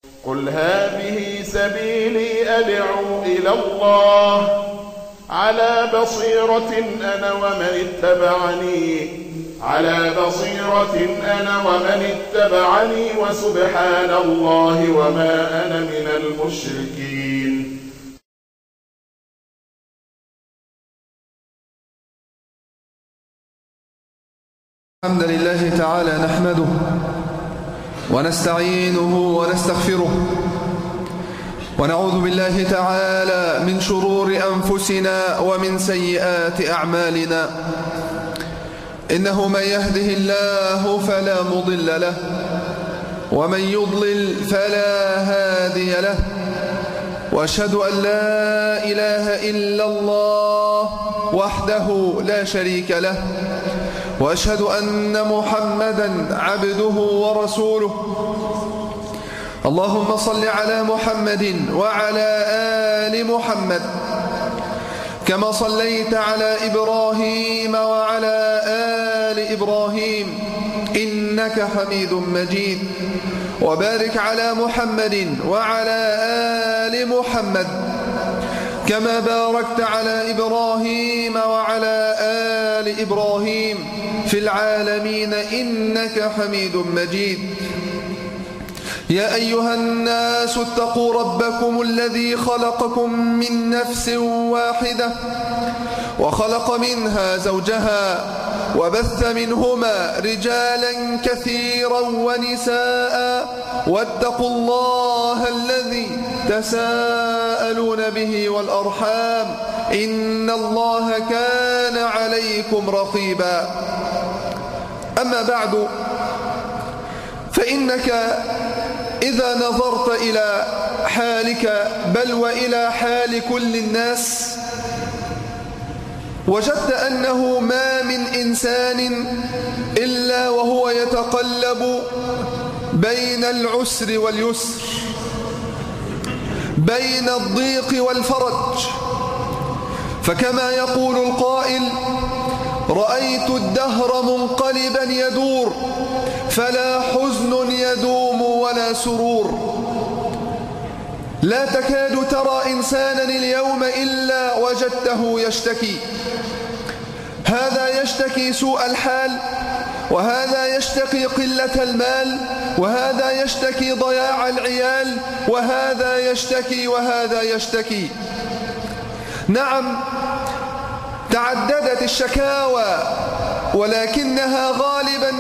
قل هذه سبيلي أدعو إلى الله على بصيرة أنا ومن اتبعني وسبحان الله وما أنا من المشركين. الحمد لله تعالى نحمده ونستعينه ونستغفره ونعوذ بالله تعالى من شرور أنفسنا ومن سيئات أعمالنا. إنه من يهده الله فلا مضل له ومن يضلل فلا هادي له، وأشهد أن لا إله إلا الله وحده لا شريك له، وأشهد أن محمدًا عبده ورسوله. اللهم صل على محمد وعلى آل محمد كما صليت على إبراهيم وعلى آل إبراهيم إنك حميد مجيد، وبارك على محمد وعلى آل محمد كما باركت على إبراهيم وعلى آل إبراهيم في العالمين إنك حميد مجيد. يا أيها الناس اتقوا ربكم الذي خلقكم من نفس واحدة وخلق منها زوجها وبث منهما رجالا كثيرا ونساء، واتقوا الله الذي تساءلون به والأرحام إن الله كان عليكم رقيبا. أما بعد، فإنك إذا نظرت إلى حالك بل وإلى حال كل الناس وجدت أنه ما من إنسان إلا وهو يتقلب بين العسر واليسر، بين الضيق والفرج. فكما يقول القائل: رأيت الدهر منقلبا يدور فلا حزن يدوم ولا سرور. لا تكاد ترى إنسانا اليوم إلا وجدته يشتكي، هذا يشتكي سوء الحال، وهذا يشتكي قلة المال، وهذا يشتكي ضياع العيال، وهذا يشتكي وهذا يشتكي. نعم، تعددت الشكاوى، ولكنها غالبا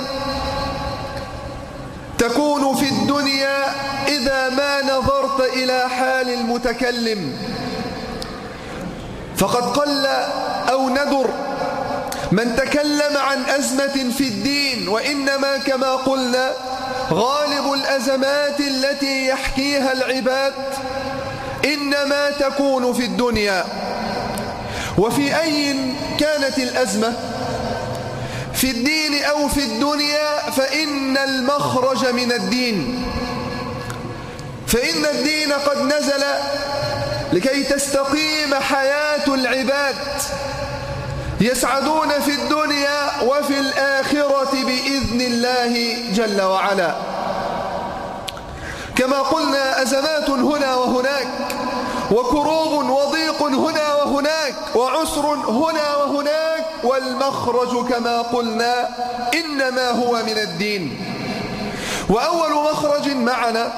تكون في الدنيا إذا ما نظرت إلى حال المتكلم. فقد قل أو ندر من تكلم عن أزمة في الدين، وإنما كما قلنا غالب الأزمات التي يحكيها العباد إنما تكون في الدنيا. وفي أي كانت الأزمة، في الدين أو في الدنيا، فإن المخرج من الدين، فإن الدين قد نزل لكي تستقيم حياة العباد، يسعدون في الدنيا وفي الآخرة بإذن الله جل وعلا. كما قلنا أزمات هنا وهناك، وكروب وضيق هنا وهناك، وعسر هنا وهناك، والمخرج كما قلنا إنما هو من الدين. وأول مخرج معنا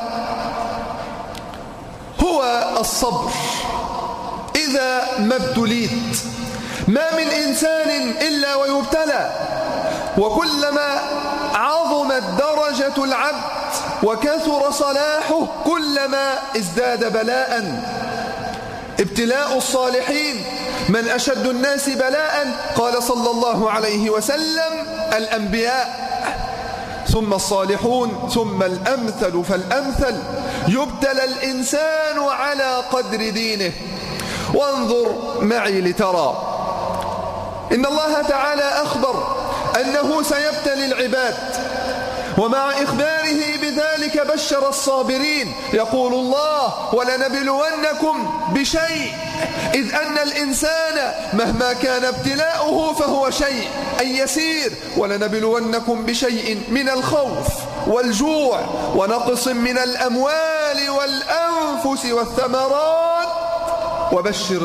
هو الصبر. إذا ما ابتليت، ما من إنسان إلا ويبتلى، وكلما عظمت درجة العبد وكثر صلاحه كلما ازداد بلاء. ابتلاء الصالحين من أشد الناس بلاء، قال صلى الله عليه وسلم: الأنبياء ثم الصالحون ثم الأمثل فالأمثل. يبتلى الإنسان على قدر دينه. وانظر معي لترى إن الله تعالى أخبر أنه سيبتلي العباد، ومع إخباره بذلك بشر الصابرين. يقول الله: ولنبلونكم بشيء، إذ أن الإنسان مهما كان ابتلاؤه فهو شيء أي يسير. ولنبلونكم بشيء من الخوف والجوع ونقص من الأموال والأنفس والثمرات وبشر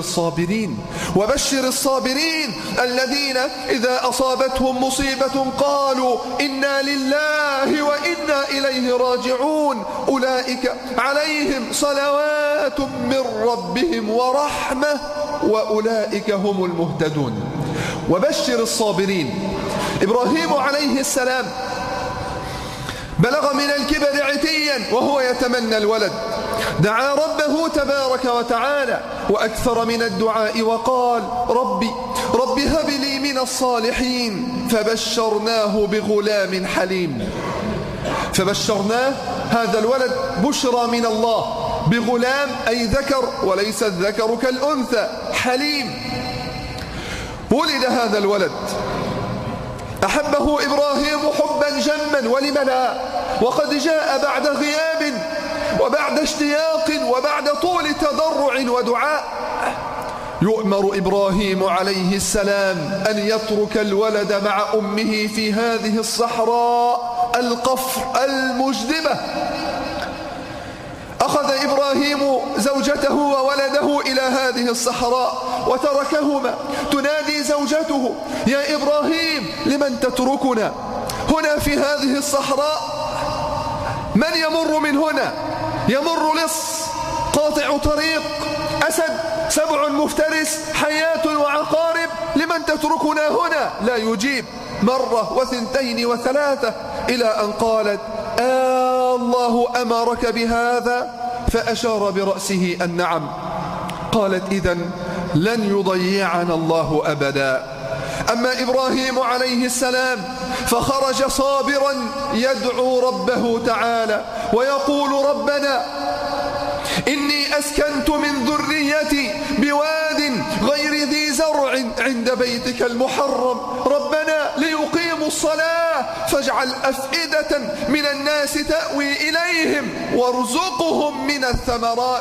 الصابرين الذين إذا أصابتهم مصيبة قالوا إنا لله وإنا إليه راجعون، أولئك عليهم صلوات من ربهم ورحمة وأولئك هم المهتدون. وبشر الصابرين. إبراهيم عليه السلام بلغ من الكبر عتيا وهو يتمنى الولد، دعا ربه تبارك وتعالى وأكثر من الدعاء وقال: رب هب لي من الصالحين. فبشرناه بغلام حليم. فبشرناه، هذا الولد بشرى من الله، بغلام أي ذكر وليس الذكر كالأنثى، حليم. ولد هذا الولد، أحبه إبراهيم حبا جما، ولم لا؟ وقد جاء بعد غياب وبعد اشتياق وبعد طول تضرع ودعاء. يؤمر إبراهيم عليه السلام أن يترك الولد مع أمه في هذه الصحراء القفر المجدبة. أخذ إبراهيم زوجته وولده إلى هذه الصحراء وتركهما. تنادي زوجته: يا إبراهيم لمن تتركنا هنا في هذه الصحراء؟ من يمر من هنا؟ يمر لص قاطع طريق، أسد، سبع مفترس، حيات وعقارب، لمن تتركنا هنا؟ لا يجيب. مرة وثنتين وثلاثة إلى أن قالت: الله أمرك بهذا؟ فأشار برأسه النعم. قالت: إذن لن يضيعنا الله أبدا. أما إبراهيم عليه السلام فخرج صابرا يدعو ربه تعالى ويقول: ربنا إني أسكنت من ذريتي بواد غير ذي زرع عند بيتك المحرم، ربنا ليقيموا الصلاة فاجعل أفئدة من الناس تأوي إليهم وارزقهم من الثمرات.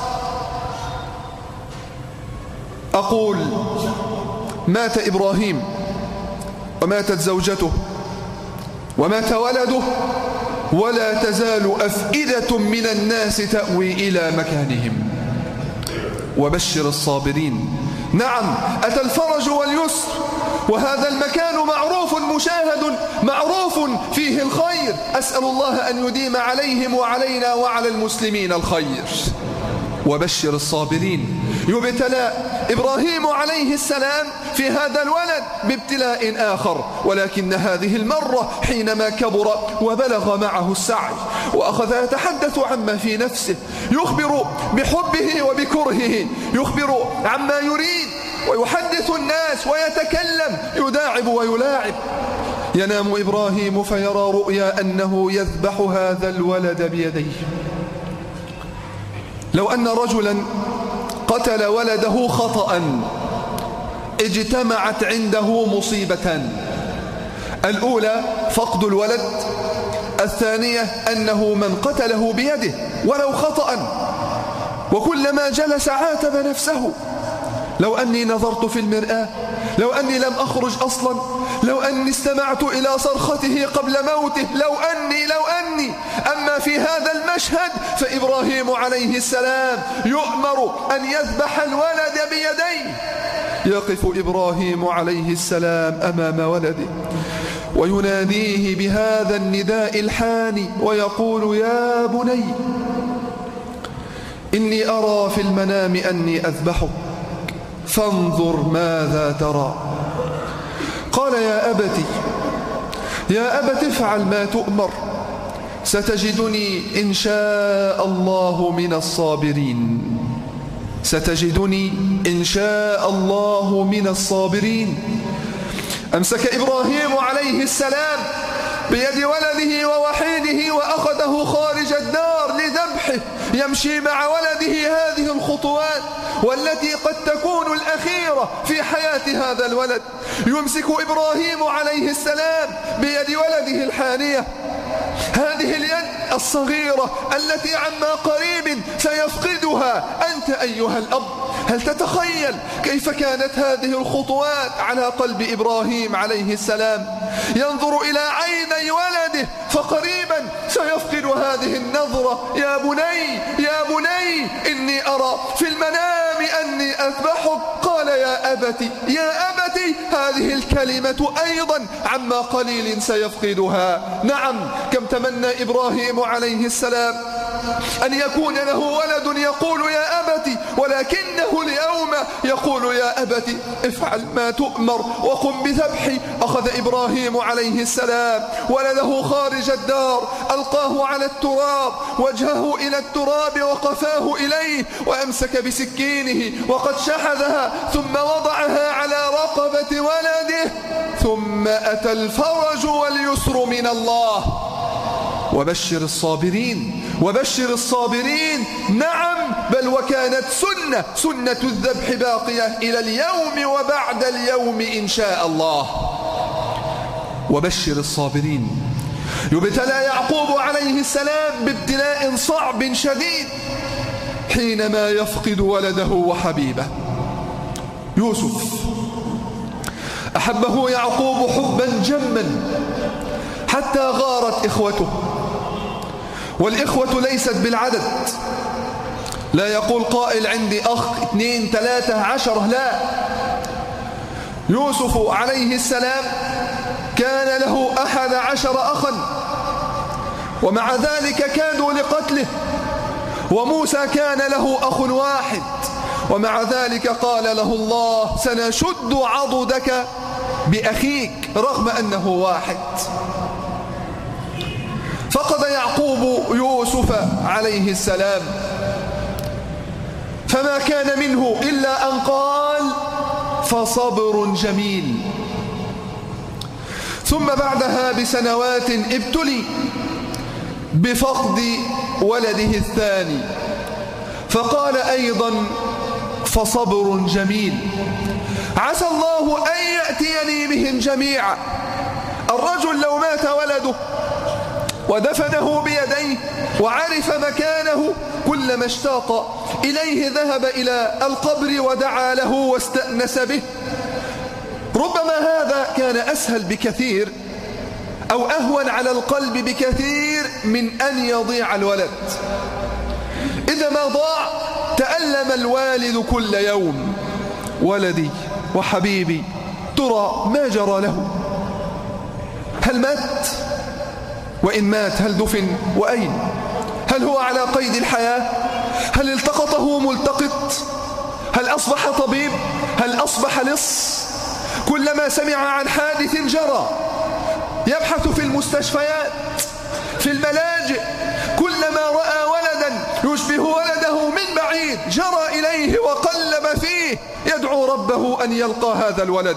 أقول: مات إبراهيم وماتت زوجته ومات ولده، ولا تزال أفئدة من الناس تأوي إلى مكانهم. وبشر الصابرين. نعم، أتى الفرج واليسر، وهذا المكان معروف مشاهد، معروف فيه الخير. أسأل الله أن يديم عليهم وعلينا وعلى المسلمين الخير. وبشر الصابرين. يبتلى إبراهيم عليه السلام في هذا الولد بابتلاء آخر، ولكن هذه المرة حينما كبر وبلغ معه السعي وأخذ يتحدث عما في نفسه، يخبر بحبه وبكرهه، يخبر عما يريد ويحدث الناس ويتكلم، يداعب ويلاعب. ينام إبراهيم فيرى رؤيا أنه يذبح هذا الولد بيديه. لو أن رجلا قتل ولده خطأ اجتمعت عنده مصيبتان: الأولى فقد الولد، الثانية أنه من قتله بيده ولو خطأ، وكلما جلس عاتب نفسه: لو أني نظرت في المرآة، لو أني لم أخرج أصلا، لو أني استمعت إلى صرخته قبل موته، لو أني. أما في هذا المشهد فإبراهيم عليه السلام يؤمر أن يذبح الولد بيديه. يقف إبراهيم عليه السلام أمام ولده ويناديه بهذا النداء الحاني ويقول: يا بني إني أرى في المنام أني أذبحك فانظر ماذا ترى. قال: يا أبت افعل ما تؤمر، ستجدني إن شاء الله من الصابرين. ستجدني إن شاء الله من الصابرين. أمسك إبراهيم عليه السلام بيد ولده ووحيده وأخذه خارج الدار لذبحه، يمشي مع ولده هذه الخطوات والتي قد تكون الأخيرة في حياة هذا الولد. يمسك إبراهيم عليه السلام بيد ولده الحانية هذه اليد الصغيرة التي عما قريب سيفقدها. أنت أيها الأب هل تتخيل كيف كانت هذه الخطوات على قلب إبراهيم عليه السلام؟ ينظر إلى عيني ولده فقريبا سيفقد هذه النظرة. يا بني يا بني إني أرى في المنام أني أذبحك. قال يا أبتي يا أبتي. هذه الكلمة أيضا عما قليل سيفقدها. نعم، كم تمنى إبراهيم عليه السلام أن يكون له ولد يقول يا أبتي، ولكنه اليوم يقول يا أبتي افعل ما تؤمر وقم بذبحي. أخذ إبراهيم عليه السلام ولده خارج الدار، ألقاه على التراب، وجهه إلى التراب وقفاه إليه، وأمسك بسكينه وقد شحذها ثم وضعها على رقبة ولده. ثم أتى الفرج واليسر من الله. وبشر الصابرين وبشر الصابرين. نعم، بل وكانت سنة الذبح باقية إلى اليوم وبعد اليوم إن شاء الله. وبشر الصابرين. يبتلى يعقوب عليه السلام بابتلاء صعب شديد حينما يفقد ولده وحبيبه يوسف. أحبه يعقوب حبا جما حتى غارت إخوته، والإخوة ليست بالعدد. لا يقول قائل عندي أخ 2 3 10، لا. يوسف عليه السلام كان له 11 أخا، ومع ذلك كادوا لقتله. وموسى كان له أخ واحد، ومع ذلك قال له الله سنشد عضدك بأخيك رغم أنه واحد. فقد يعقوب يوسف عليه السلام، فما كان منه إلا أن قال فصبر جميل. ثم بعدها بسنوات ابتلي بفقد ولده الثاني، فقال أيضا فصبر جميل. عسى الله أن يأتيني بهم جميعا. الرجل لو مات ولده ودفنه بيديه وعرف مكانه، كلما اشتاق إليه ذهب إلى القبر ودعا له واستأنس به. ربما هذا كان أسهل بكثير أو أهون على القلب بكثير من أن يضيع الولد. إذا ما ضاع تألم الوالد كل يوم. ولدي وحبيبي ترى ما جرى له؟ هل مات؟ وإن مات هل دفن؟ وأين؟ هل هو على قيد الحياة؟ هل التقطه ملتقط؟ هل أصبح طبيب؟ هل أصبح لص؟ كلما سمع عن حادث جرى يبحث في المستشفيات في الملاجئ، كلما رأى ولدا يشبه ولده من بعيد جرى إليه وقلب فيه يدعو ربه أن يلقى هذا الولد.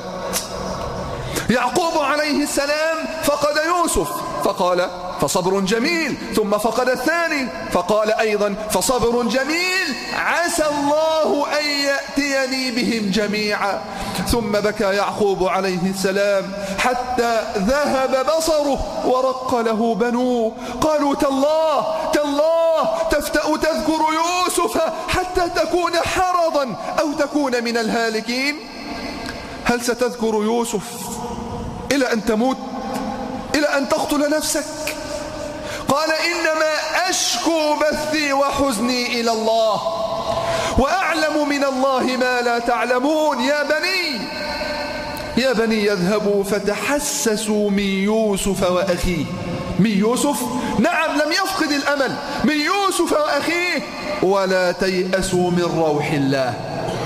يعقوب عليه السلام فقد يوسف فقال فصبر جميل، ثم فقد الثاني فقال أيضا فصبر جميل، عسى الله أن يأتيني بهم جميعا. ثم بكى يعقوب عليه السلام حتى ذهب بصره ورق له بنوه. قالوا تالله تفتأ تذكر يوسف حتى تكون حرضا أو تكون من الهالكين. هل ستذكر يوسف إلى أن تموت، إلى أن تقتل نفسك؟ قال إنما أشكو بثي وحزني إلى الله وأعلم من الله ما لا تعلمون. يا بني يذهبوا فتحسسوا من يوسف وأخيه. من يوسف، نعم لم يفقد الأمل، من يوسف وأخيه، ولا تيأسوا من روح الله.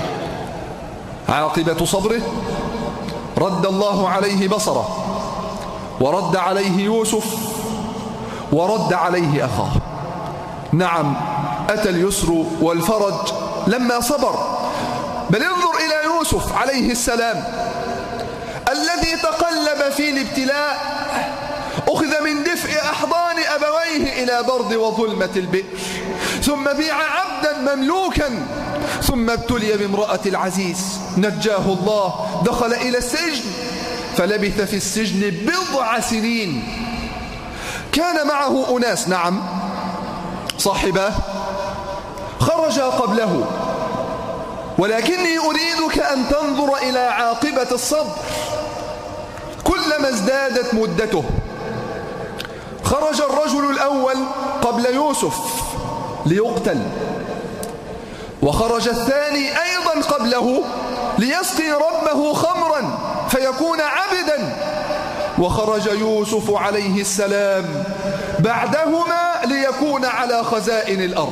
عاقبة صبره رد الله عليه بصره، ورد عليه يوسف، ورد عليه أخاه. نعم أتى اليسر والفرج لما صبر. بل انظر إلى يوسف عليه السلام الذي تقلب في الابتلاء، أخذ من دفء أحضان أبويه إلى برد وظلمة البئر، ثم بيع عبدا مملوكا، ثم ابتلي بامرأة العزيز نجاه الله، دخل إلى السجن فلبث في السجن 9 سنين. كان معه أناس، نعم صاحباه، خرجا قبله، ولكني أريدك أن تنظر إلى عاقبة الصبر. كلما ازدادت مدته، خرج الرجل الأول قبل يوسف ليقتل، وخرج الثاني أيضا قبله ليسقي ربه خمرا فيكون عبدا، وخرج يوسف عليه السلام بعدهما ليكون على خزائن الأرض.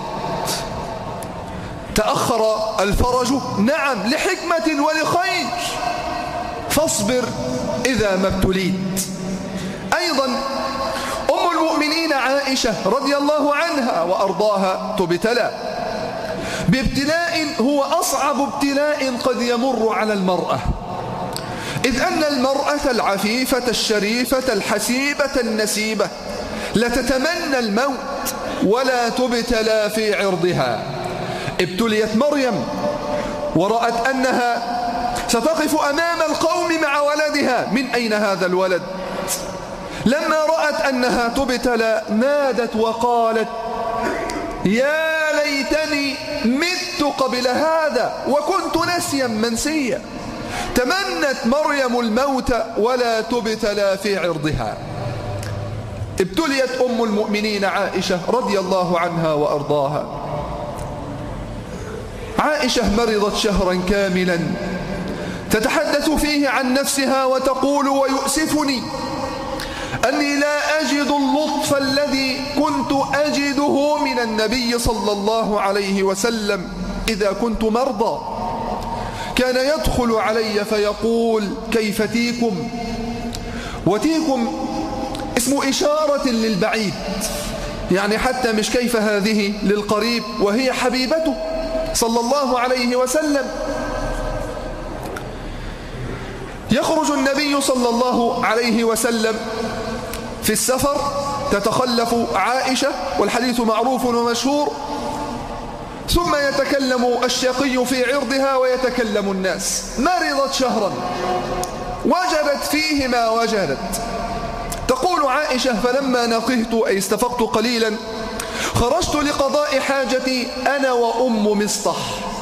تأخر الفرج، نعم لحكمة ولخير، فاصبر إذا ما ابتليت. أيضا أم المؤمنين عائشة رضي الله عنها وأرضاها تبتلى بابتلاء هو أصعب ابتلاء قد يمر على المرأة، إذ أن المرأة العفيفة الشريفة الحسيبة النسيبة لتتمنى الموت ولا تبتلى في عرضها. ابتليت مريم ورأت أنها ستقف أمام القوم مع ولدها، من أين هذا الولد؟ لما رأت أنها تبتلى نادت وقالت: يا ليتني مت قبل هذا وكنت نسيا منسيا. تمنت مريم الموت ولا تبتلى في عرضها. ابتليت أم المؤمنين عائشة رضي الله عنها وأرضاها. عائشة مرضت شهرا كاملا تتحدث فيه عن نفسها وتقول: ويؤسفني أني لا أجد اللطف الذي كنت أجده من النبي صلى الله عليه وسلم إذا كنت مرضى. كان يدخل علي فيقول: كيف تيكم؟ وتيكم اسم إشارة للبعيد، يعني حتى مش كيف هذه للقريب، وهي حبيبته صلى الله عليه وسلم. يخرج النبي صلى الله عليه وسلم في السفر، تتخلف عائشة والحديث معروف ومشهور، ثم يتكلم الشقي في عرضها ويتكلم الناس. مرضت شهرا وجدت فيه ما وجدت. تقول عائشة: فلما نقهت أي استفقت قليلا خرجت لقضاء حاجتي أنا وأم مصطح،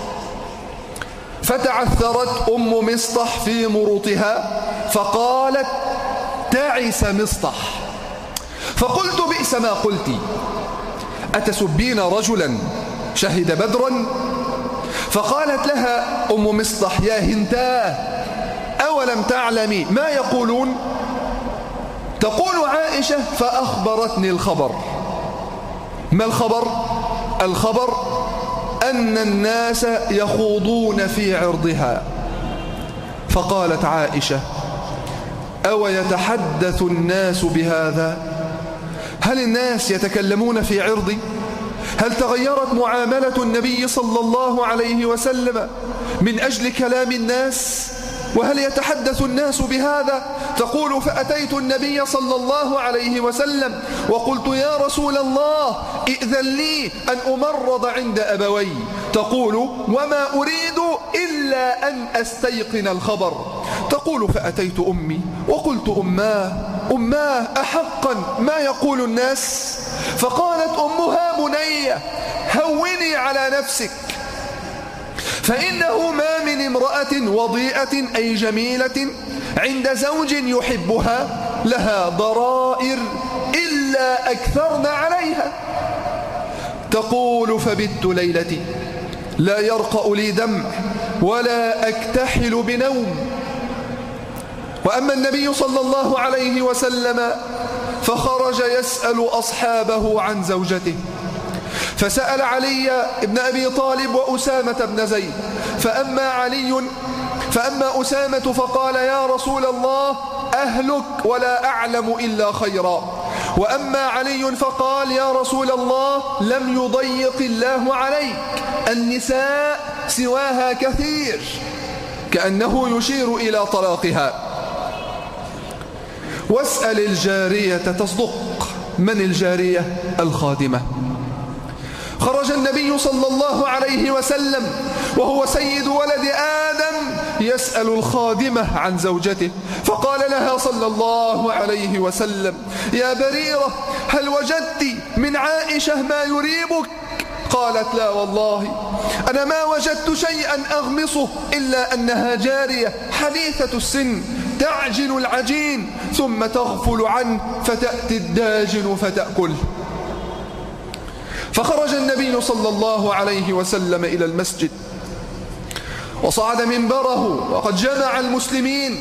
فتعثرت أم مصطح في مرطها فقالت: تعس مصطح. فقلت: بئس ما قلت، أتسبين رجلا شهد بدرا؟ فقالت لها أم مصطح: يا هنتاه أولم تعلمي ما يقولون؟ تقول عائشة: فأخبرتني الخبر. ما الخبر؟ الخبر أن الناس يخوضون في عرضها. فقالت عائشة: أو يتحدث الناس بهذا؟ هل الناس يتكلمون في عرضي؟ هل تغيرت معاملة النبي صلى الله عليه وسلم من أجل كلام الناس؟ وهل يتحدث الناس بهذا؟ تقول: فأتيت النبي صلى الله عليه وسلم وقلت: يا رسول الله ائذن لي أن أمرض عند أبوي. تقول: وما أريد إلا أن أستيقن الخبر. تقول: فأتيت أمي وقلت: أماه أحقا ما يقول الناس؟ فقالت أمها: بنية هوني على نفسك، فإنه ما من امرأة وضيئة أي جميلة عند زوج يحبها لها ضرائر إلا أكثرن عليها. تقول: فبت ليلتي لا يرقأ لي دمع ولا أكتحل بنوم. وأما النبي صلى الله عليه وسلم فخرج يسأل أصحابه عن زوجته، فسأل علي بن أبي طالب وأسامة بن زيد، فأما أسامة فقال: يا رسول الله أهلك ولا أعلم إلا خيرا. وأما علي فقال: يا رسول الله لم يضيق الله عليك، النساء سواها كثير، كأنه يشير إلى طلاقها. واسأل الجارية تصدق. من الجارية؟ الخادمة. خرج النبي صلى الله عليه وسلم وهو سيد ولد آدم يسأل الخادمة عن زوجته، فقال لها صلى الله عليه وسلم: يا بريرة، هل وجدت من عائشة ما يريبك؟ قالت: لا والله، أنا ما وجدت شيئا أغمصه إلا أنها جارية حديثة السن تعجن العجين ثم تغفل عنه فتأتي الداجن فتأكله. فخرج النبي صلى الله عليه وسلم إلى المسجد وصعد منبره وقد جمع المسلمين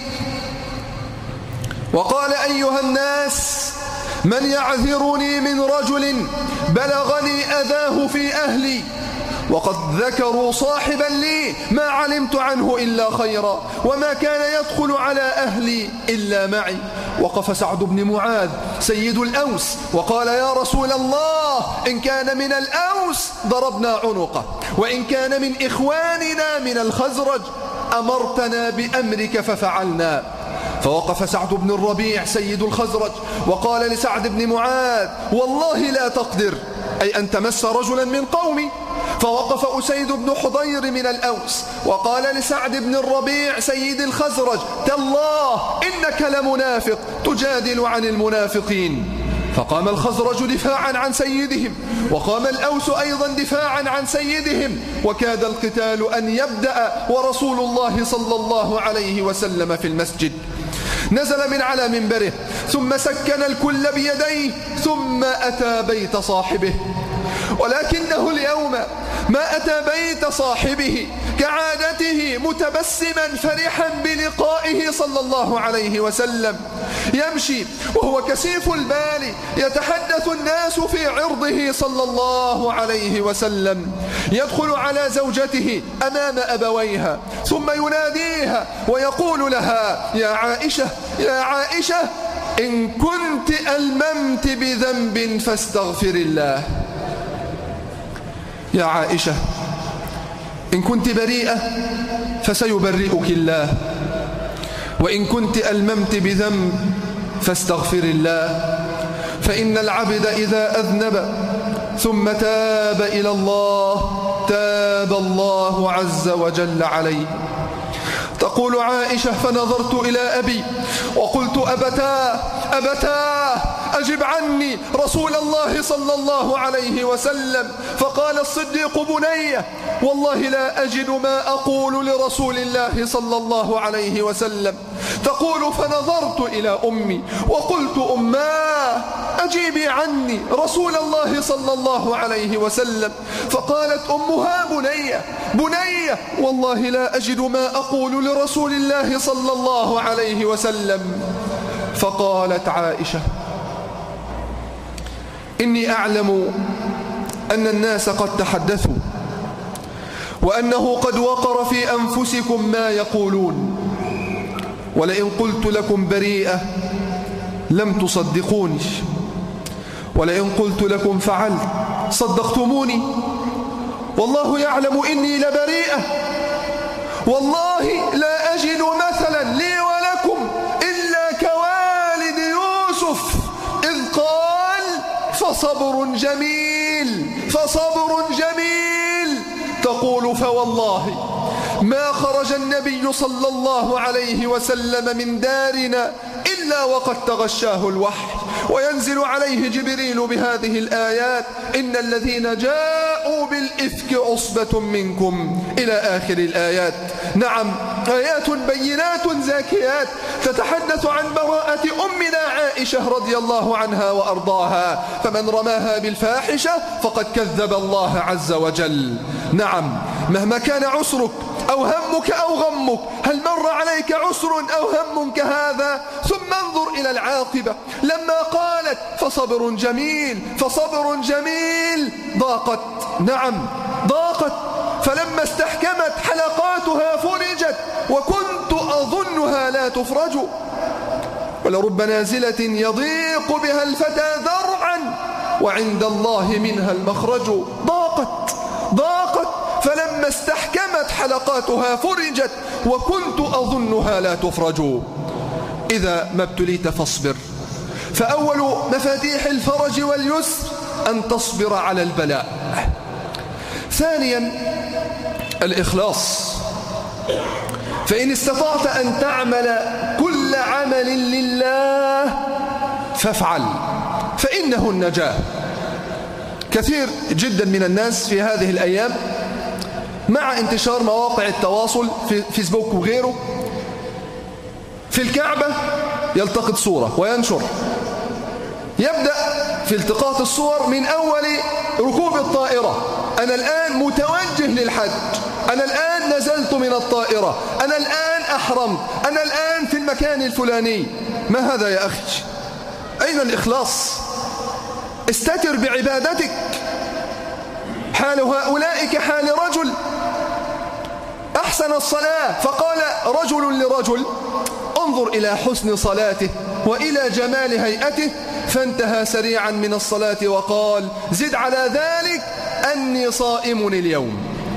وقال: أيها الناس، من يعذرني من رجل بلغني أذاه في أهلي وقد ذكروا صاحبا لي ما علمت عنه إلا خيرا وما كان يدخل على أهلي إلا معي. وقف سعد بن معاذ سيد الأوس وقال: يا رسول الله، إن كان من الأوس ضربنا عنقه، وإن كان من إخواننا من الخزرج أمرتنا بأمرك ففعلنا. فوقف سعد بن الربيع سيد الخزرج وقال لسعد بن معاذ: والله لا تقدر، أي أن تمس رجلا من قومي. فوقف أسيد بن حضير من الأوس وقال لسعد بن الربيع سيد الخزرج: تالله إنك لمنافق تجادل عن المنافقين. فقام الخزرج دفاعا عن سيدهم وقام الأوس أيضا دفاعا عن سيدهم، وكاد القتال أن يبدأ ورسول الله صلى الله عليه وسلم في المسجد. نزل من على منبره ثم سكن الكل بيديه ثم أتى بيت صاحبه، ولكنه اليوم ما أتى بيت صاحبه كعادته متبسما فرحا بلقائه صلى الله عليه وسلم، يمشي وهو كسيف البال، يتحدث الناس في عرضه صلى الله عليه وسلم، يدخل على زوجته أمام أبويها ثم يناديها ويقول لها: يا عائشة، يا عائشة، إن كنت ألممت بذنب فاستغفر الله. يا عائشة، إن كنت بريئة فسيبرئك الله، وإن كنت ألممت بذنب فاستغفر الله، فإن العبد إذا أذنب ثم تاب إلى الله تاب الله عز وجل عليه. تقول عائشة: فنظرت إلى أبي وقلت: أبتاه أبتاه أجب عني رسول الله صلى الله عليه وسلم. فقال الصديق: بنية، والله لا أجد ما أقول لرسول الله صلى الله عليه وسلم. تقول: فنظرت إلى أمي وقلت: أماه أجيبي عني رسول الله صلى الله عليه وسلم. فقالت أمها: بنية بنية، والله لا أجد ما أقول لرسول الله صلى الله عليه وسلم. فقالت عائشة: إني أعلم أن الناس قد تحدثوا وأنه قد وقر في أنفسكم ما يقولون، ولئن قلت لكم بريئة لم تصدقوني، ولئن قلت لكم فعلت صدقتموني، والله يعلم إني لبريئة، والله لا أجد مثلا لي ولكم إلا كوالد يوسف إذ قال: فصبر جميل فصبر جميل. تقول: فوالله ما خرج النبي صلى الله عليه وسلم من دارنا إلا وقد تغشاه الوحي وينزل عليه جبريل بهذه الآيات: إن الذين جاءوا بالإفك عصبة منكم إلى آخر الآيات. نعم، آيات بينات زاكيات تتحدث عن براءة أمنا عائشة رضي الله عنها وأرضاها، فمن رماها بالفاحشة فقد كذب الله عز وجل. نعم، مهما كان عسرك أو همك أو غمك، هل مر عليك عسر أو هم كهذا؟ ثم انظر إلى العاقبة، لما قالت: فصبر جميل فصبر جميل، ضاقت. نعم ضاقت، فلما استحكمت حلقاتها فرجت، وكنت أظنها لا تفرج، ولرب نازلة يضيق بها الفتى ذرعا وعند الله منها المخرج. ضاقت ضاقت، فلما استحكمت حلقاتها فرجت، وكنت أظنها لا تفرج. إذا ما ابتليت فاصبر، فأول مفاتيح الفرج واليسر أن تصبر على البلاء. ثانيا الإخلاص، فإن استطعت أن تعمل كل عمل لله فافعل، فإنه النجاة. كثير جدا من الناس في هذه الأيام مع انتشار مواقع التواصل في فيسبوك وغيره، في الكعبة يلتقط صورة وينشر، يبدأ في التقاط الصور من أول ركوب الطائرة، أنا الآن متوجه للحج، أنا الآن نزلت من الطائرة، أنا الآن أحرمت، أنا الآن في المكان الفلاني. ما هذا يا أخي؟ أين الإخلاص؟ استتر بعبادتك. حال هؤلاء كحال رجل أحسن الصلاة فقال رجل لرجل انظر إلى حسن صلاته وإلى جمال هيئته، فانتهى سريعا من الصلاة وقال زد على ذلك أني صائم اليوم.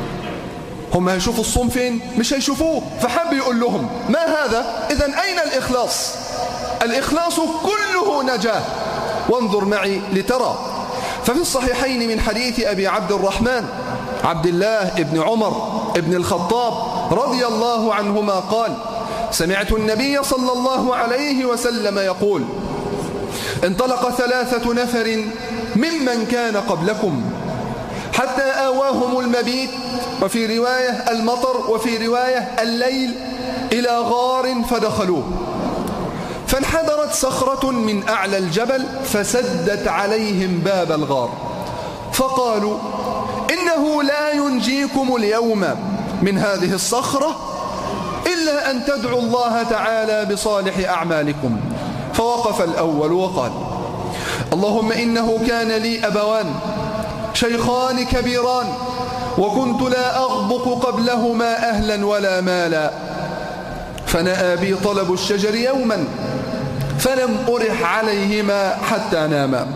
هم هيشوفوا الصوم فين؟ مش هيشوفوه، فحب يقول لهم ما هذا؟ إذن أين الإخلاص؟ الإخلاص كله نجاة. وانظر معي لترى، ففي الصحيحين من حديث أبي عبد الرحمن عبد الله ابن عمر ابن الخطاب رضي الله عنهما قال سمعت النبي صلى الله عليه وسلم يقول انطلق 3 نفر ممن كان قبلكم حتى آواهم المبيت، وفي رواية المطر، وفي رواية الليل، إلى غار فدخلوه، فانحدرت صخرة من أعلى الجبل فسدت عليهم باب الغار، فقالوا إنه لا ينجيكم اليوم من هذه الصخرة إلا أن تدعوا الله تعالى بصالح أعمالكم. فوقف الأول وقال اللهم إنه كان لي أبوان شيخان كبيران وكنت لا أغبق قبلهما أهلا ولا مالا، فنأى بي طلب الشجر يوما فلم أرح عليهما حتى ناما،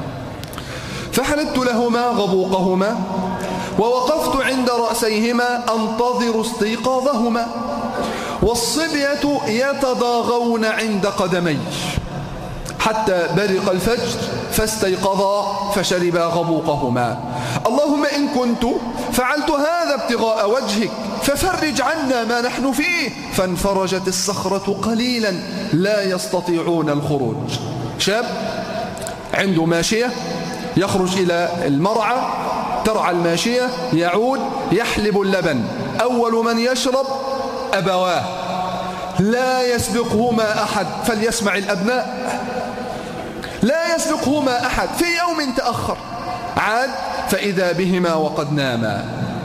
فحلبت لهما غبوقهما ووقفت عند رأسيهما أنتظر استيقاظهما، والصبية يتضاغون عند قدمي حتى برق الفجر فاستيقظا فشربا غبوقهما. اللهم إن كنت فعلت هذا ابتغاء وجهك ففرج عنا ما نحن فيه، فانفرجت الصخرة قليلا لا يستطيعون الخروج. شاب عنده ماشية يخرج إلى المرعى ترعى الماشية، يعود يحلب اللبن، أول من يشرب أبواه لا يسبقهما أحد، فليسمع الأبناء، لا يسبقهما أحد. في يوم تأخر عاد فإذا بهما وقد ناما.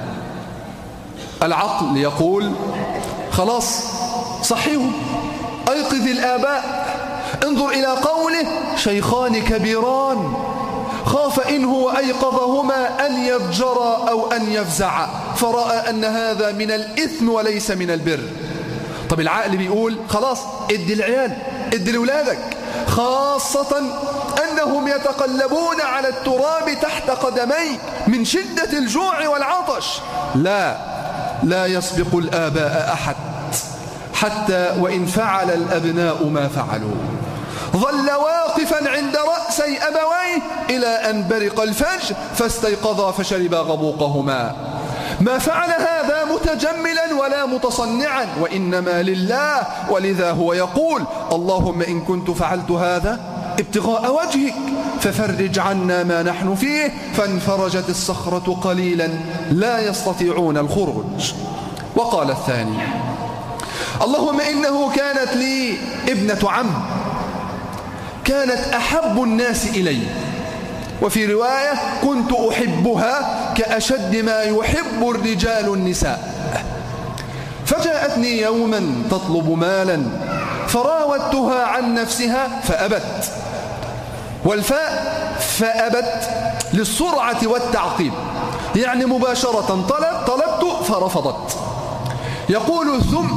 العقل يقول خلاص صحيهم، أيقظ الآباء. انظر إلى قوله شيخان كبيران، خاف إن هو أيقظهما أن يفجرا أو أن يفزعا، فرأى أن هذا من الإثم وليس من البر. طب العقل بيقول خلاص ادي العيال، ادي لأولادك، خاصة أنهم يتقلبون على التراب تحت قدميك من شدة الجوع والعطش. لا يسبق الآباء أحد، حتى وإن فعل الأبناء ما فعلوا. ظل واقفا عند رأسي أبويه إلى أن برق الفجر فاستيقظا فشربا غبوقهما. ما فعل هذا متجملا ولا متصنعا، وإنما لله، ولذا هو يقول اللهم إن كنت فعلت هذا ابتغاء وجهك ففرج عنا ما نحن فيه، فانفرجت الصخرة قليلا لا يستطيعون الخروج. وقال الثاني اللهم إنه كانت لي ابنة عم كانت أحب الناس إلي، وفي رواية كنت أحبها كأشد ما يحب الرجال النساء، فجاءتني يوما تطلب مالا فراودتها عن نفسها فأبت، والفاء فأبت للسرعة والتعقيب، يعني مباشرة طلبت فرفضت. يقول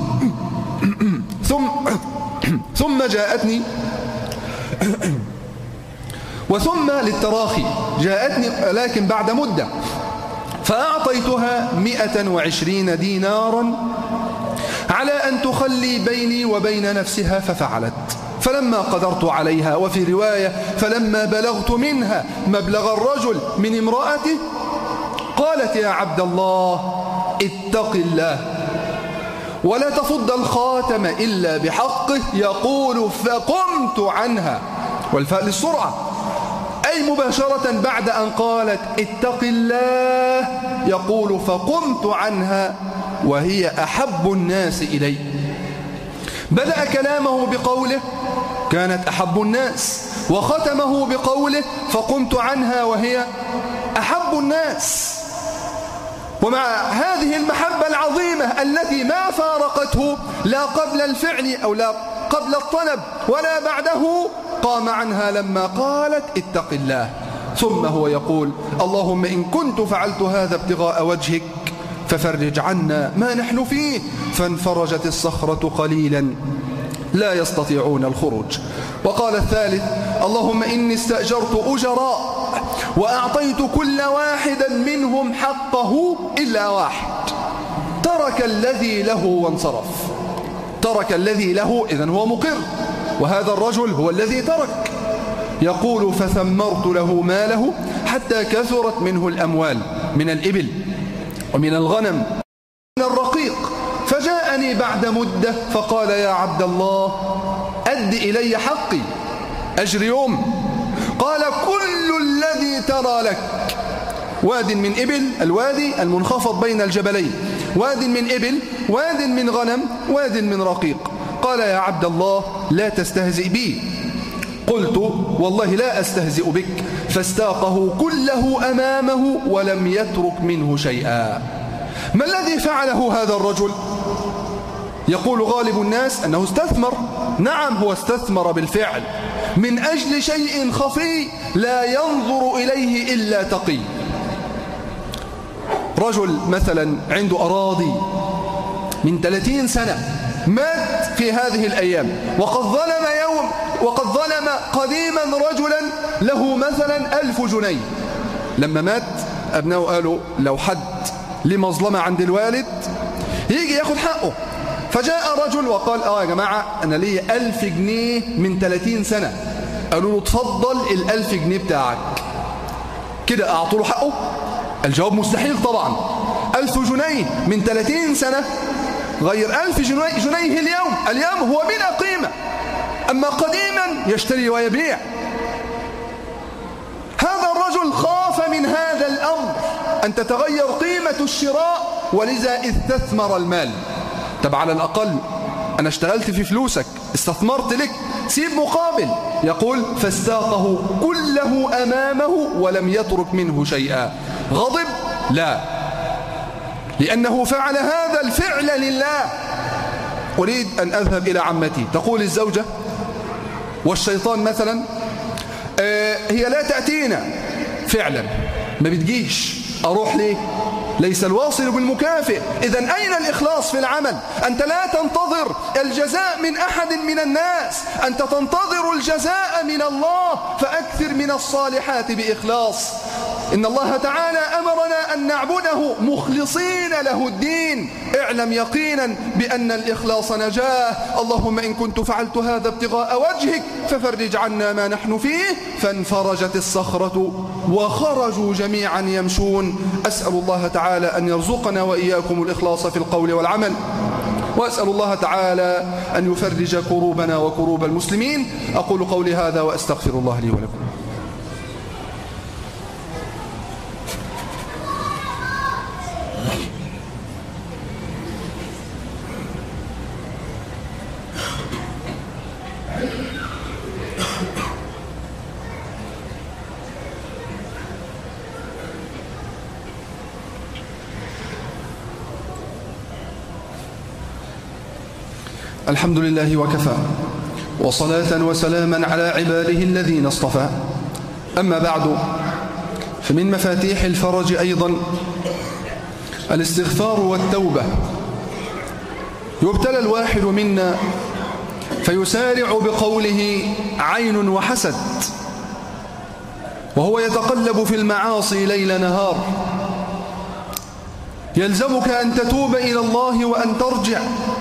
ثم جاءتني وثم للتراخي جاءتني لكن بعد مدة، فأعطيتها 120 دينارا على أن تخلي بيني وبين نفسها، ففعلت. فلما قدرت عليها، وفي رواية فلما بلغت منها مبلغ الرجل من امرأته، قالت يا عبد الله اتق الله ولا تفض الخاتم إلا بحقه يقول فقمت عنها، والفاء للسرعة، أي مباشرة بعد أن قالت اتق الله يقول فقمت عنها وهي أحب الناس إلي. بدأ كلامه بقوله كانت أحب الناس، وختمه بقوله فقمت عنها وهي أحب الناس. ومع هذه المحبة العظيمة التي ما فارقته لا قبل الفعل أو لا قبل الطلب ولا بعده، قام عنها لما قالت اتق الله. ثم هو يقول اللهم إن كنت فعلت هذا ابتغاء وجهك ففرج عنا ما نحن فيه. فانفرجت الصخرة قليلا لا يستطيعون الخروج. وقال الثالث اللهم إني استأجرت أجراء وأعطيت كل واحدا منهم حقه إلا واحد، ترك الذي له وانصرف. ترك الذي له، إذن هو مقر، وهذا الرجل هو الذي ترك. يقول فثمرت له ماله حتى كثرت منه الأموال من الإبل ومن الغنم من الرقيق. فجاءني بعد مدة فقال يا عبد الله أد إلي حقي، أجر يوم. قال كل الذي ترى لك، واد من إبل، الوادي المنخفض بين الجبلين، واد من إبل، واد من غنم، واد من رقيق. قال يا عبد الله لا تستهزئ بي. قلت والله لا أستهزئ بك. فاستاقه كله أمامه ولم يترك منه شيئا. ما الذي فعله هذا الرجل؟ يقول غالب الناس أنه استثمر. نعم هو استثمر بالفعل من أجل شيء خفي لا ينظر إليه إلا تقي. رجل مثلا عنده أراضي من 30 سنة مات في هذه الأيام، وقد ظلم قديما رجلا له مثلا 1000 جنيه. لما مات أبنائه قالوا لو حد لمظلمة عند الوالد يجي ياخد حقه. فجاء رجل وقال يا جماعة أنا لي 1000 جنيه من 30 سنة. قالوا له تفضل 1000 جنيه بتاعك. كده أعطوا له حقه؟ الجواب مستحيل طبعا. 1000 جنيه من 30 سنة غير 1000 جنيه اليوم هو بلا قيمة، أما قديما يشتري ويبيع. هذا الرجل خاف من هذا الأمر أن تتغير قيمة الشراء، ولذا استثمر المال. طب على الأقل أنا اشتغلت في فلوسك، استثمرت لك، سيب مقابل. يقول فاستاقه كله أمامه ولم يترك منه شيئا. غضب؟ لا، لأنه فعل هذا الفعل لله. أريد أن أذهب إلى عمتي، تقول الزوجة والشيطان مثلا هي لا تأتينا فعلا، ما بتجيش، أروح ليه؟ ليس الواصل بالمكافئ. إذن أين الإخلاص في العمل؟ أنت لا تنتظر الجزاء من أحد من الناس، أنت تنتظر الجزاء من الله. فأكثر من الصالحات بإخلاص. إن الله تعالى أمرنا أن نعبده مخلصين له الدين. اعلم يقينا بأن الإخلاص نجاه. اللهم إن كنت فعلت هذا ابتغاء وجهك ففرج عنا ما نحن فيه. فانفرجت الصخرة وخرجوا جميعا يمشون. أسأل الله تعالى أن يرزقنا وإياكم الإخلاص في القول والعمل، وأسأل الله تعالى أن يفرج كروبنا وكروب المسلمين. أقول قولي هذا وأستغفر الله لي ولكم. الحمد لله وكفى، وصلاة وسلاما على عباده الذين اصطفى. أما بعد، فمن مفاتيح الفرج أيضا الاستغفار والتوبة. يبتلى الواحد منا فيسارع بقوله عين وحسد، وهو يتقلب في المعاصي ليل نهار. يلزمك أن تتوب إلى الله وأن ترجع.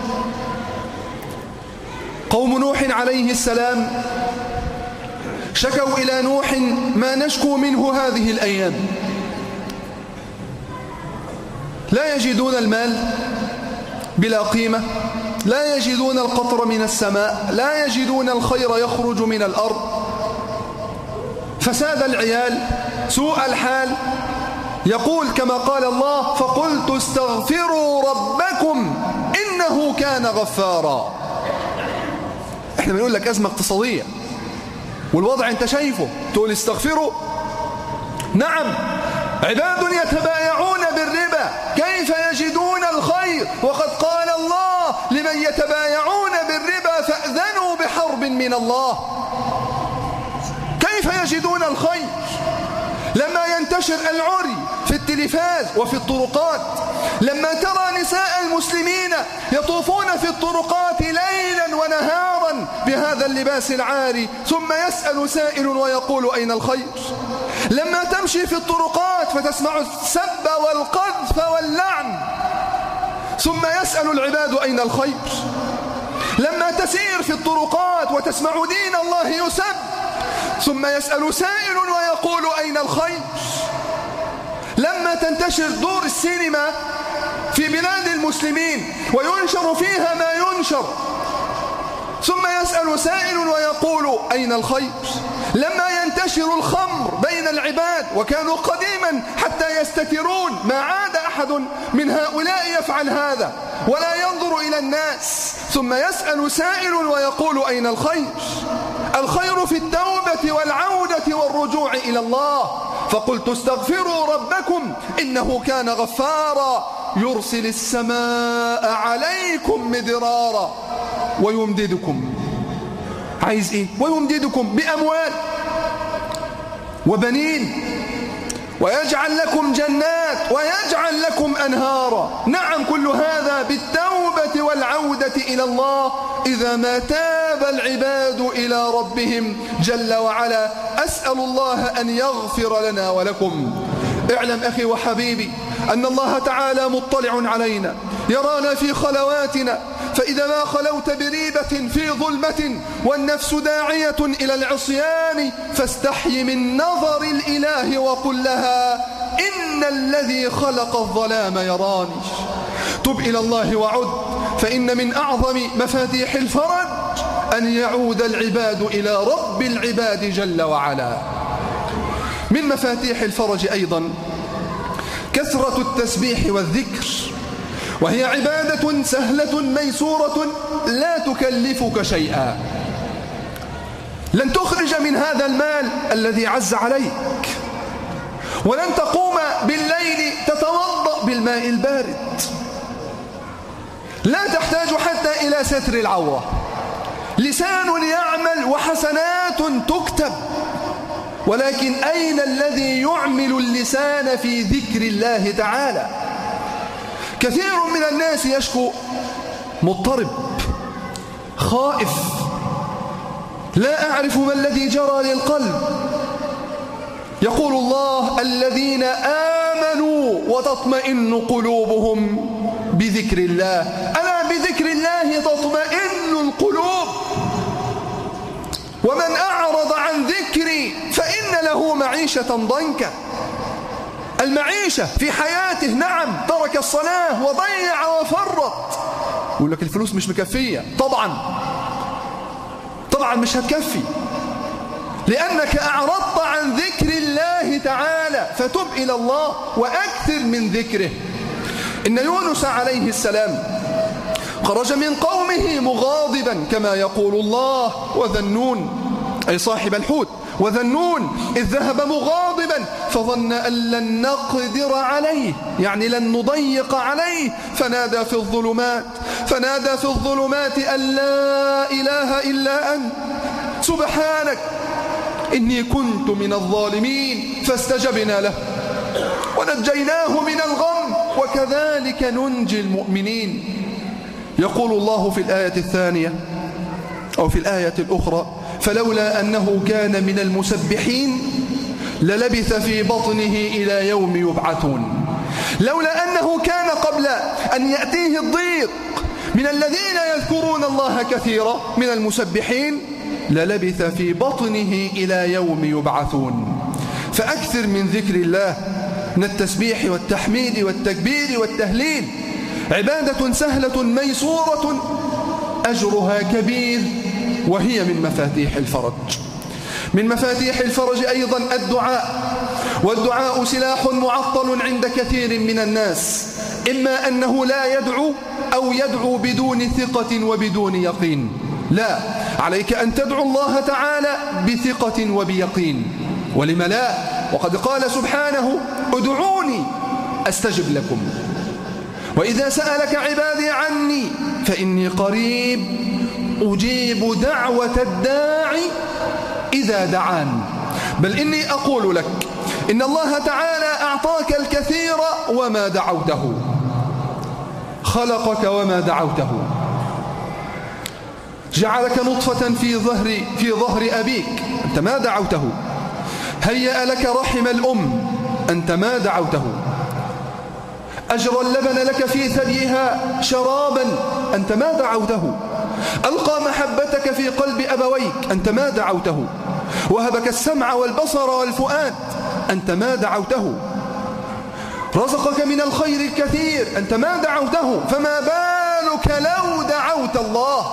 قوم نوح عليه السلام شكوا إلى نوح ما نشكو منه هذه الأيام. لا يجدون المال بلا قيمة، لا يجدون القطر من السماء، لا يجدون الخير يخرج من الأرض، فساد العيال، سوء الحال. يقول كما قال الله: فقلت استغفروا ربكم إنه كان غفارا. احنا بنقول لك أزمة اقتصادية والوضع انت شايفه، تقول استغفروا؟ نعم، عباد يتبايعون بالربا كيف يجدون الخير؟ وقد قال الله: لمن يتبايعون بالربا فأذنوا بحرب من الله. كيف يجدون الخير لما ينتشر العري في التلفاز وفي الطرقات، لما ترى نساء المسلمين يطوفون في الطرقات ليلا ونهارا بهذا اللباس العاري، ثم يسأل سائل ويقول: أين الخير؟ لما تمشي في الطرقات فتسمع السب والقذف واللعن، ثم يسأل العباد: أين الخير؟ لما تسير في الطرقات وتسمع دين الله يسب، ثم يسأل سائل ويقول: أين الخير؟ لما تنتشر دور السينما في بلاد المسلمين وينشر فيها ما ينشر، ثم يسأل سائل ويقول: أين الخير؟ لما ينتشر الخمر بين العباد، وكانوا قديما حتى يستترون، ما عاد أحد من هؤلاء يفعل هذا ولا ينظر إلى الناس، ثم يسأل سائل ويقول: أين الخير؟ الخير في التوبة والعودة والرجوع إلى الله. فقلت استغفروا ربكم إنه كان غفارا يرسل السماء عليكم مدرارا ويمددكم. عايز إيه؟ ويمددكم بأموال وبنين ويجعل لكم جنات ويجعل لكم أنهارا. نعم، كل هذا بالتوبة والعودة إلى الله إذا ما تاب العباد إلى ربهم جل وعلا. أسأل الله أن يغفر لنا ولكم. اعلم أخي وحبيبي أن الله تعالى مطلع علينا، يرانا في خلواتنا، فإذا ما خلوت بريبة في ظلمة والنفس داعية إلى العصيان فاستحي من نظر الإله وقل لها: إن الذي خلق الظلام يراني. تب إلى الله وعد، فإن من أعظم مفاتيح الفرج أن يعود العباد إلى رب العباد جل وعلا. من مفاتيح الفرج أيضا كثرة التسبيح والذكر، وهي عبادة سهلة ميسورة لا تكلفك شيئا. لن تخرج من هذا المال الذي عز عليك، ولن تقوم بالليل تتوضأ بالماء البارد، لا تحتاج حتى إلى ستر العورة. لسان يعمل وحسنات تكتب، ولكن أين الذي يعمل اللسان في ذكر الله تعالى؟ كثير من الناس يشكو مضطرب خائف، لا أعرف ما الذي جرى للقلب. يقول الله: الذين آمنوا وتطمئن قلوبهم بذكر الله. ألا بذكر الله تطمئن القلوب. ومن أعرض عن ذكري فإن له معيشة ضنكا. المعيشة في حياته، نعم، ترك الصلاة وضيع وفرط. يقول لك الفلوس مش مكفية. طبعا مش هتكفي، لأنك أعرضت عن ذكر الله تعالى. فتب إلى الله وأكثر من ذكره. إن يونس عليه السلام خرج من قومه مغاضبا كما يقول الله: وذنون، أي صاحب الحوت، وذنون إذ ذهب مغاضبا فظن أن لن نقدر عليه، يعني لن نضيق عليه، فنادى في الظلمات أن لا إله إلا أنت سبحانك إني كنت من الظالمين. فاستجبنا له ونجيناه من الغم وكذلك ننجي المؤمنين. يقول الله في الآية الثانية أو في الآية الأخرى: فلولا أنه كان من المسبحين للبث في بطنه إلى يوم يبعثون. لولا أنه كان قبل أن يأتيه الضيق من الذين يذكرون الله كثيرا من المسبحين للبث في بطنه إلى يوم يبعثون. فأكثر من ذكر الله، من التسبيح والتحميد والتكبير والتهليل. عبادة سهلة ميسورة أجرها كبير، وهي من مفاتيح الفرج. من مفاتيح الفرج أيضا الدعاء، والدعاء سلاح معطل عند كثير من الناس، إما أنه لا يدعو أو يدعو بدون ثقة وبدون يقين. لا، عليك أن تدعو الله تعالى بثقة وبيقين. ولم لا؟ وقد قال سبحانه: ادعوني أستجب لكم، وإذا سألك عبادي عني فإني قريب أجيب دعوة الداعي إذا دعان. بل إني أقول لك إن الله تعالى أعطاك الكثير وما دعوته، خلقك وما دعوته، جعلك نطفة في ظهر أبيك، أنت ما دعوته، هيأ لك رحم الأم، أنت ما دعوته، أجرى اللبن لك في ثديها شرابا، أنت ما دعوته، ألقى محبتك في قلب أبويك، أنت ما دعوته، وهبك السمع والبصر والفؤاد، أنت ما دعوته، رزقك من الخير الكثير، أنت ما دعوته، فما بالك لو دعوت الله؟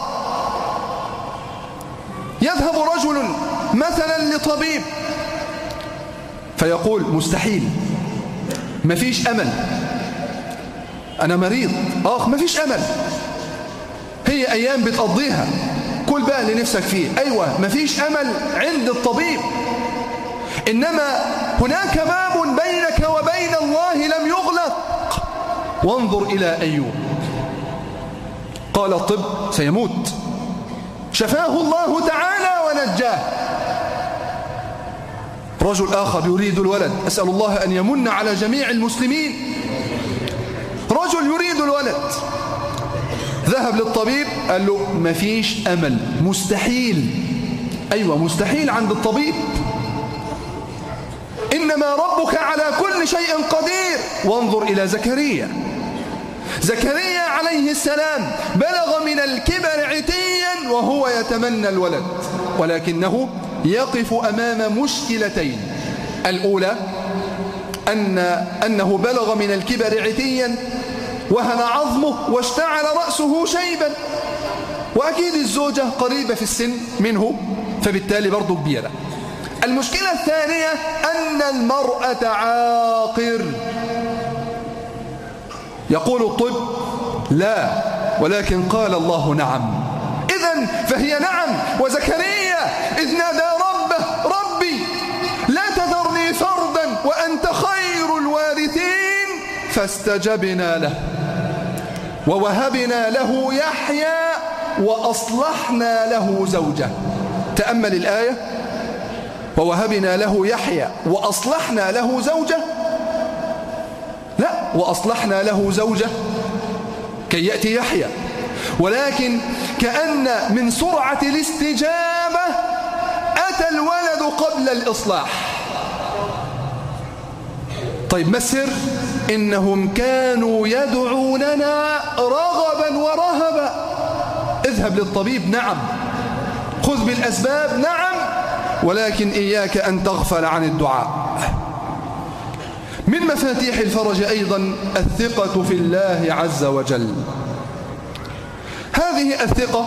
يذهب رجل مثلا لطبيب فيقول: مستحيل، مفيش أمل، أنا مريض، مفيش أمل، هي أيام بتقضيها، كل بقى اللي نفسك فيه، أيوة مفيش أمل عند الطبيب، إنما هناك باب بينك وبين الله لم يغلق. وانظر إلى أيوب، قال الطب سيموت، شفاه الله تعالى ونجاه. رجل آخر يريد الولد، أسأل الله أن يمن على جميع المسلمين، رجل يريد الولد، ذهب للطبيب قال له: مفيش أمل، مستحيل. أيوة مستحيل عند الطبيب، إنما ربك على كل شيء قدير. وانظر إلى زكريا عليه السلام، بلغ من الكبر عتيا وهو يتمنى الولد، ولكنه يقف أمام مشكلتين. الأولى أنه بلغ من الكبر عتيا، وهن عظمه واشتعل رأسه شيبا، وأكيد الزوجة قريبة في السن منه، فبالتالي برضه كبيرة. المشكلة الثانية أن المرأة عاقر. يقول الطب: لا، ولكن قال الله نعم. إذن فهي نعم. وزكريا إذ نادى ربه: ربي لا تذرني فردا وأنت خير الوارثين، فاستجبنا له ووهبنا له يحيى وأصلحنا له زوجه. تأمل الآية: ووهبنا له يحيى وأصلحنا له زوجه. لا، وأصلحنا له زوجه كي يأتي يحيى، ولكن كأن من سرعة الاستجابة أتى الولد قبل الإصلاح. طيب ما السر؟ إنهم كانوا يدعوننا رغبا ورهبا. اذهب للطبيب، نعم، خذ بالأسباب، نعم، ولكن إياك أن تغفل عن الدعاء. من مفاتيح الفرج أيضا الثقة في الله عز وجل. هذه الثقة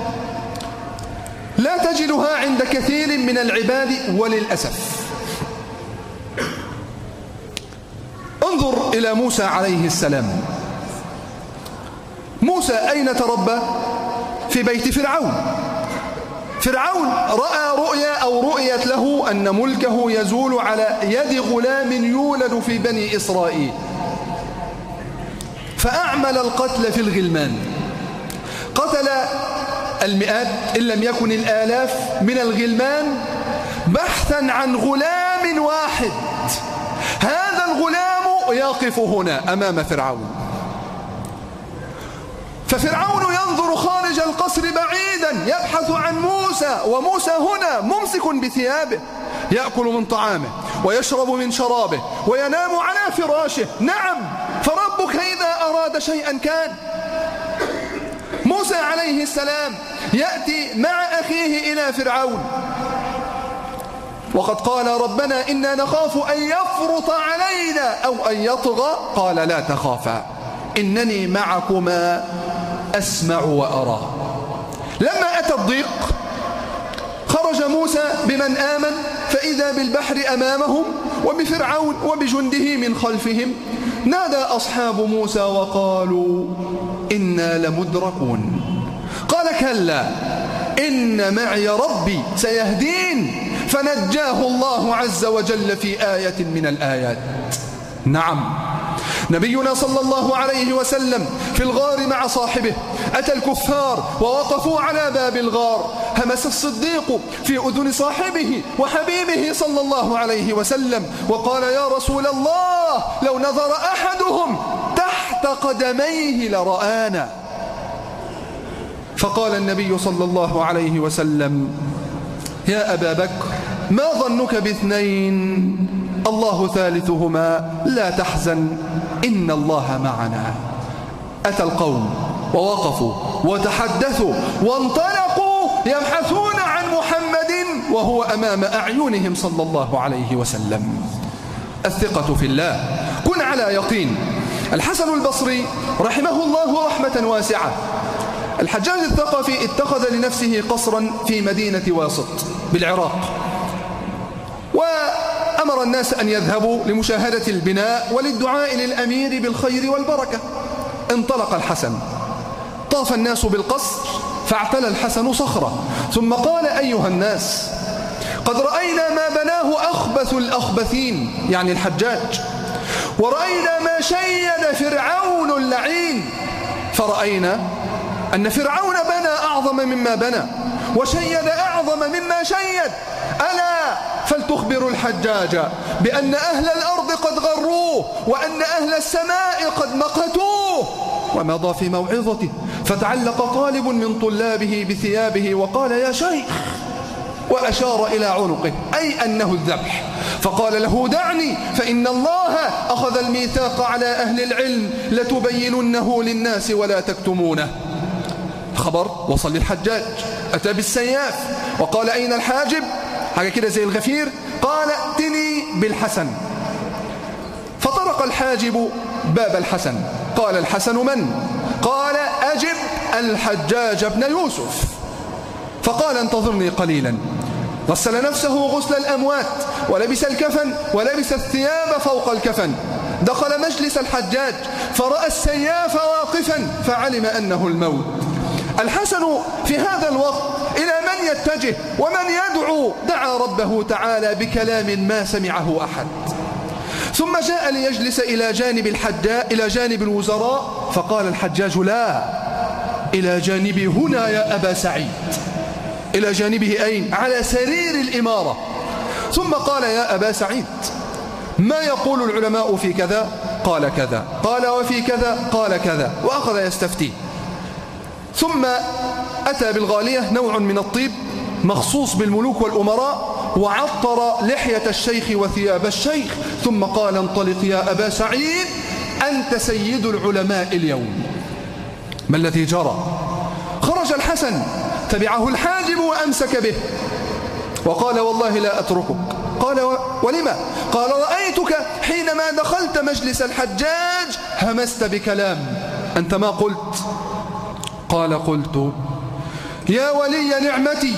لا تجدها عند كثير من العباد وللأسف. انظر إلى موسى عليه السلام. موسى أين تربى؟ في بيت فرعون. فرعون رأى رؤيا أو رؤيت له أن ملكه يزول على يد غلام يولد في بني إسرائيل، فأعمل القتل في الغلمان، قتل المئات إن لم يكن الآلاف من الغلمان بحثا عن غلام واحد. هذا الغلام يقف هنا أمام فرعون، ففرعون ينظر خارج القصر بعيدا يبحث عن موسى، وموسى هنا ممسك بثيابه، يأكل من طعامه ويشرب من شرابه وينام على فراشه. نعم، فربك إذا أراد شيئا كان. موسى عليه السلام يأتي مع أخيه إلى فرعون، وقد قال: ربنا إنا نخاف أن يفرط علينا أو أن يطغى. قال: لا تخافا إنني معكما أسمع وأرى. لما أتى الضيق خرج موسى بمن آمن فإذا بالبحر أمامهم وبفرعون وبجنده من خلفهم. نادى أصحاب موسى وقالوا إنا لمدركون. قال كلا إن معي ربي سيهدين، فنجاه الله عز وجل في آية من الآيات. نعم، نبينا صلى الله عليه وسلم في الغار مع صاحبه، أتى الكفار ووقفوا على باب الغار، همس الصديق في أذن صاحبه وحبيبه صلى الله عليه وسلم وقال يا رسول الله لو نظر أحدهم تحت قدميه لرآنا. فقال النبي صلى الله عليه وسلم يا أبا بكر ما ظنك باثنين الله ثالثهما لا تحزن إن الله معنا. أتى القوم ووقفوا وتحدثوا وانطلقوا يبحثون عن محمد وهو أمام أعينهم صلى الله عليه وسلم. الثقة في الله، كن على يقين. الحسن البصري رحمه الله رحمة واسعة، الحجاج الثقفي اتخذ لنفسه قصرا في مدينة واسط بالعراق، وأمر الناس أن يذهبوا لمشاهدة البناء وللدعاء للأمير بالخير والبركة. انطلق الحسن، طاف الناس بالقصر فاعتلى الحسن صخرة ثم قال أيها الناس قد رأينا ما بناه أخبث الأخبثين يعني الحجاج، ورأينا ما شيد فرعون اللعين، فرأينا أن فرعون بنى أعظم مما بنى وشيد أعظم مما شيد، ألا فلتخبروا الحجاج بأن أهل الأرض قد غروه وأن أهل السماء قد مقتوه. ومضى في موعظته فتعلق طالب من طلابه بثيابه وقال يا شيخ، وأشار إلى عنقه أي أنه الذبح، فقال له دعني فإن الله أخذ الميثاق على أهل العلم لتبيننه للناس ولا تكتمونه. خبر وصل للحجاج، أتى بالسياف وقال أين الحاجب، حاجة كده زي الغفير، قال ائتني بالحسن. فطرق الحاجب باب الحسن، قال الحسن من؟ قال أجب الحجاج بن يوسف. فقال انتظرني قليلا، غسل نفسه غسل الأموات ولبس الكفن ولبس الثياب فوق الكفن، دخل مجلس الحجاج فرأى السياف واقفا فعلم أنه الموت. الحسن في هذا الوقت إلى من يتجه ومن يدعو؟ دعا ربه تعالى بكلام ما سمعه أحد، ثم جاء ليجلس إلى جانب الوزراء، فقال الحجاج لا، إلى جانبي هنا يا أبا سعيد. إلى جانبه أين؟ على سرير الإمارة. ثم قال يا أبا سعيد ما يقول العلماء في كذا؟ قال كذا. قال وفي كذا؟ قال كذا، وأخذ يستفتي. ثم أتى بالغالية، نوع من الطيب مخصوص بالملوك والأمراء، وعطر لحية الشيخ وثياب الشيخ، ثم قال انطلق يا أبا سعيد أنت سيد العلماء اليوم. ما الذي جرى؟ خرج الحسن تبعه الحاجب وأمسك به وقال والله لا أتركك. قال ولما؟ قال رأيتك حينما دخلت مجلس الحجاج همست بكلام أنت ما قلت. قال قلت يا ولي نعمتي،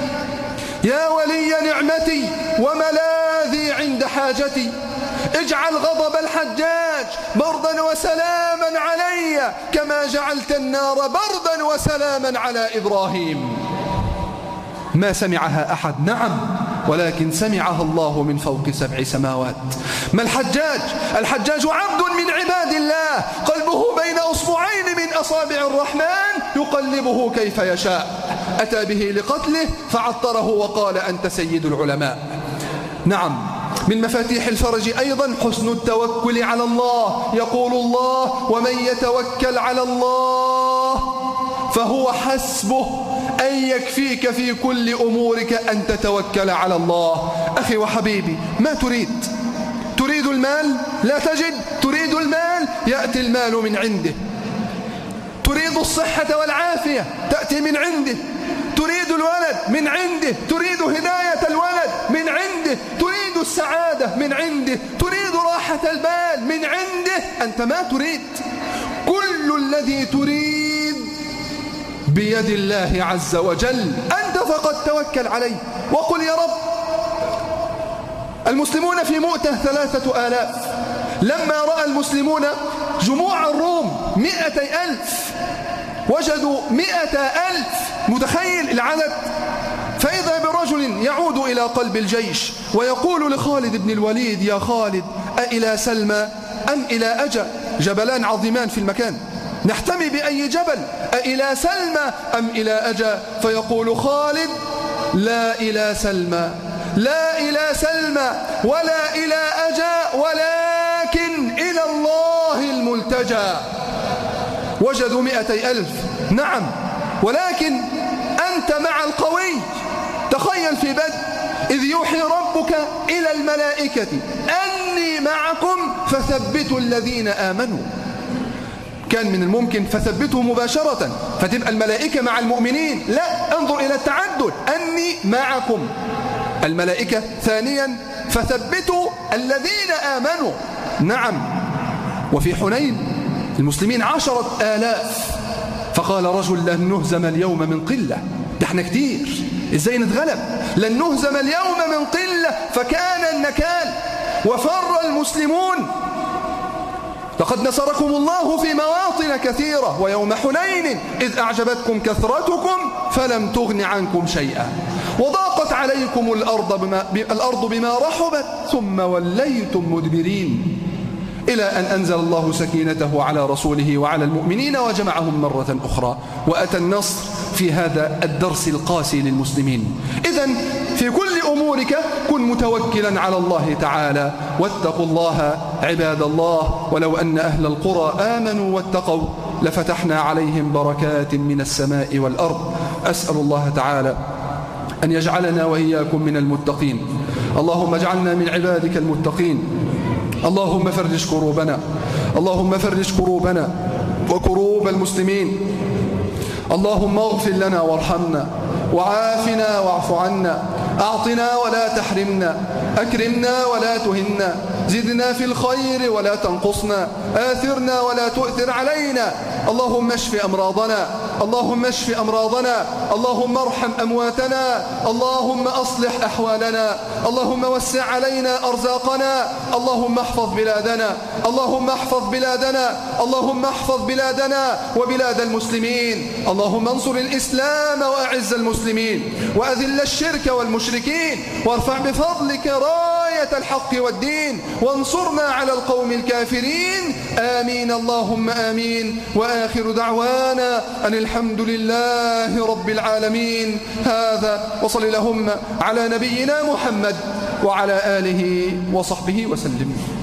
يا ولي نعمتي وملاذي عند حاجتي، اجعل غضب الحجاج بردا وسلاما علي كما جعلت النار بردا وسلاما على إبراهيم. ما سمعها أحد، نعم، ولكن سمعها الله من فوق 7 سماوات. ما الحجاج؟ الحجاج عبد من عباد الله، قلبه بين أصبعين من أصابع الرحمن يقلبه كيف يشاء. أتى به لقتله فعطره وقال أنت سيد العلماء. نعم، من مفاتيح الفرج أيضا حسن التوكل على الله. يقول الله ومن يتوكل على الله فهو حسبه، أن يكفيك في كل أمورك أن تتوكل على الله. أخي وحبيبي، ما تريد؟ تريد المال؟ لا تجد. تريد المال؟ يأتي المال من عنده. تريد الصحة والعافية؟ تأتي من عنده. تريد الولد؟ من عنده. تريد هداية الولد؟ من عنده. تريد السعادة؟ من عنده. تريد راحة البال؟ من عنده. أنت ما تريد. كل الذي تريد بيد الله عز وجل، أنت فقط توكل عليه وقل يا رب. المسلمون في مؤتة 3000. لما رأى المسلمون جموع الروم 200,000 وجدوا 100,000، متخيل العدد؟ فإذا برجل يعود إلى قلب الجيش ويقول لخالد بن الوليد: يا خالد، أإلى سلمى أم إلى أجا؟ جبلان عظيمان في المكان، نحتمي بأي جبل؟ أإلى سلمى أم إلى أجا؟ فيقول خالد: لا إلى سلمى، لا إلى سلمى ولا إلى أجا، ولكن إلى الله الملتجى. وجدوا 200,000، نعم، ولكن أنت مع القوي. تخيل في بدء إذ يوحي ربك إلى الملائكة أني معكم فثبتوا الذين آمنوا. كان من الممكن فثبته مباشرة فتبقى الملائكة مع المؤمنين، لا، انظر إلى التعدد، أني معكم الملائكة. ثانيا فثبتوا الذين آمنوا. نعم، وفي حنين المسلمين 10,000، فقال رجل: لن نهزم اليوم من قلة، ده احنا كتير، ازاي نتغلب؟ لن نهزم اليوم من قلة. فكان النكال وفر المسلمون. لقد نصركم الله في مواطن كثيرة، ويوم حنين إذ أعجبتكم كثرتكم فلم تغن عنكم شيئا وضاقت عليكم الأرض بما رحبت ثم وليتم مدبرين، إلى أن أنزل الله سكينته على رسوله وعلى المؤمنين وجمعهم مرة أخرى، وأتى النصر في هذا الدرس القاسي للمسلمين. إذن في كل أمورك كن متوكلا على الله تعالى، واتقوا الله عباد الله. ولو أن أهل القرى آمنوا واتقوا لفتحنا عليهم بركات من السماء والأرض. أسأل الله تعالى أن يجعلنا وإياكم من المتقين. اللهم اجعلنا من عبادك المتقين. اللهم فرج كروبنا، اللهم فرج كروبنا وكروب المسلمين. اللهم اغفر لنا وارحمنا وعافنا واعف عنا، أعطنا ولا تحرمنا، أكرمنا ولا تهنا، زدنا في الخير ولا تنقصنا، آثرنا ولا تؤثر علينا. اللهم اشف أمراضنا، اللهم اشف أمراضنا، اللهم ارحم أمواتنا، اللهم أصلح أحوالنا، اللهم وسع علينا أرزاقنا، اللهم احفظ بلادنا، اللهم احفظ بلادنا، اللهم احفظ بلادنا وبلاد المسلمين. اللهم انصر الإسلام وأعز المسلمين، وأذل الشرك والمشركين، وارفع بفضلك راية الحق والدين، وانصرنا على القوم الكافرين. آمين اللهم آمين. وآخر دعوانا أن الحمد لله رب العالمين. هذا، وصل اللهم على نبينا محمد وعلى آله وصحبه وسلم.